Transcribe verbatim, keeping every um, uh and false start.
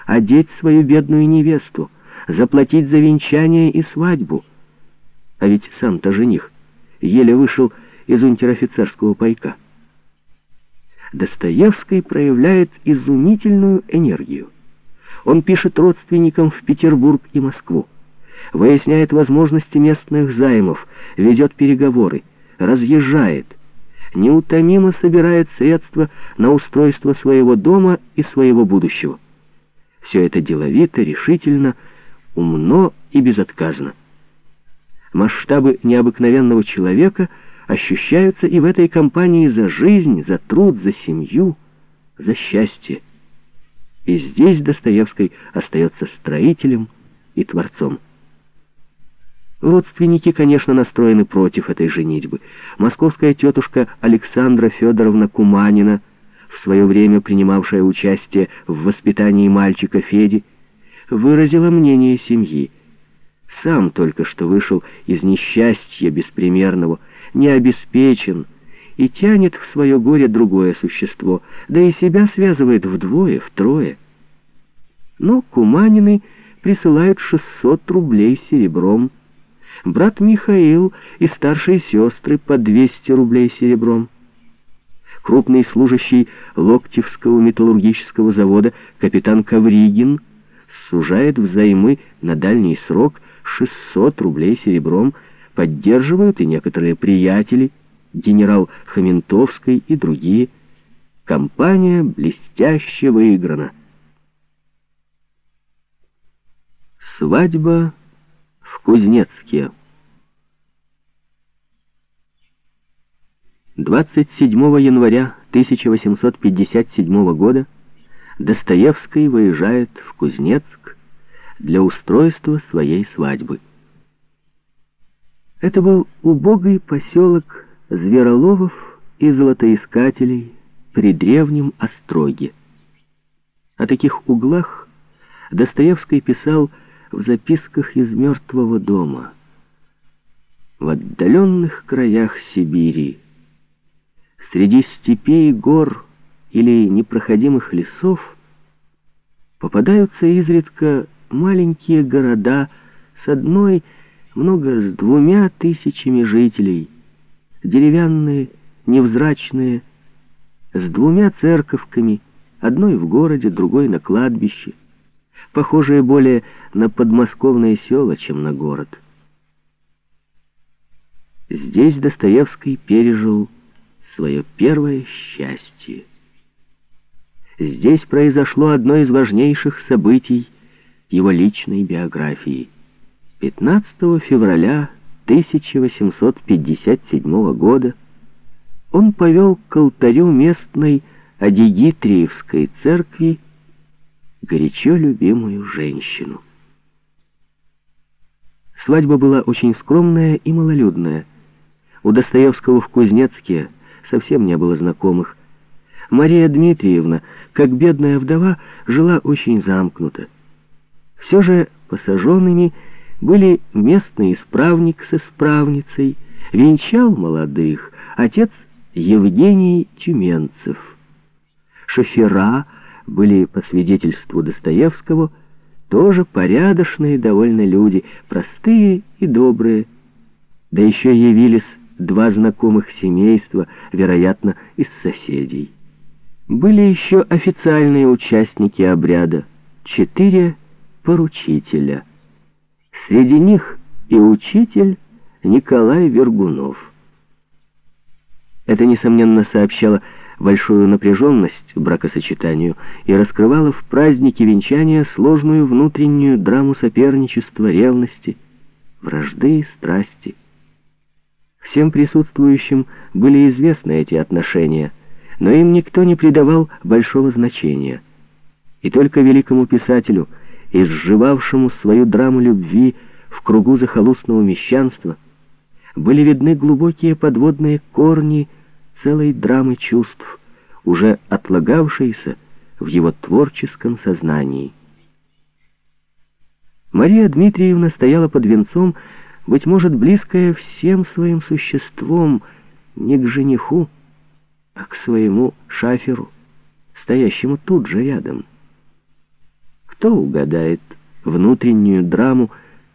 одеть свою бедную невесту, заплатить за венчание и свадьбу. А ведь сам-то жених еле вышел из унтер-офицерского пайка. Достоевский проявляет изумительную энергию. Он пишет родственникам в Петербург и Москву, выясняет возможности местных займов, ведет переговоры, разъезжает, неутомимо собирает средства на устройство своего дома и своего будущего. Все это деловито, решительно, умно и безотказно. Масштабы необыкновенного человека ощущаются и в этой кампании за жизнь, за труд, за семью, за счастье. И здесь Достоевский остается строителем и творцом. Родственники, конечно, настроены против этой женитьбы. Московская тетушка Александра Федоровна Куманина, в свое время принимавшая участие в воспитании мальчика Феди, выразила мнение семьи. Сам только что вышел из несчастья беспримерного, не обеспечен, и тянет в свое горе другое существо, да и себя связывает вдвое, втрое. Но Куманины присылают шестьсот рублей серебром, брат Михаил и старшие сестры по двести рублей серебром. Крупный служащий Локтевского металлургического завода капитан Ковригин сужает взаймы на дальний срок шестьсот рублей серебром, поддерживают и некоторые приятели, генерал Хаментовский и другие. Компания блестяще выиграна. Свадьба в Кузнецке. двадцать седьмого января тысяча восемьсот пятьдесят седьмого года Достоевский выезжает в Кузнецк для устройства своей свадьбы. Это был убогий поселок звероловов и золотоискателей при древнем Остроге. О таких углах Достоевский писал в записках из «Мертвого дома». В отдаленных краях Сибири, среди степей, гор или непроходимых лесов, попадаются изредка маленькие города с одной, много с двумя тысячами жителей, деревянные, невзрачные, с двумя церковками, одной в городе, другой на кладбище, похожие более на подмосковные села, чем на город. Здесь Достоевский пережил свое первое счастье. Здесь произошло одно из важнейших событий его личной биографии. пятнадцатого февраля тысяча восемьсот пятьдесят седьмого года он повел к алтарю местной Адигитриевской церкви горячо любимую женщину. Свадьба была очень скромная и малолюдная. У Достоевского в Кузнецке совсем не было знакомых. Мария Дмитриевна, как бедная вдова, жила очень замкнуто. Все же посаженными были местный исправник с исправницей, венчал молодых отец Евгений Тюменцев. Шофера были, по свидетельству Достоевского, тоже порядочные довольно люди, простые и добрые. Да еще явились два знакомых семейства, вероятно, из соседей. Были еще официальные участники обряда, четыре поручителя. Среди них и учитель Николай Вергунов. Это, несомненно, сообщало большую напряженность бракосочетанию и раскрывало в празднике венчания сложную внутреннюю драму соперничества, ревности, вражды и страсти. Всем присутствующим были известны эти отношения, но им никто не придавал большого значения. И только великому писателю, изживавшему свою драму любви в кругу захолустного мещанства, были видны глубокие подводные корни целой драмы чувств, уже отлагавшейся в его творческом сознании. Мария Дмитриевна стояла под венцом, быть может, близкая всем своим существом не к жениху, а к своему шаферу, стоящему тут же рядом. кто угадает внутреннюю драму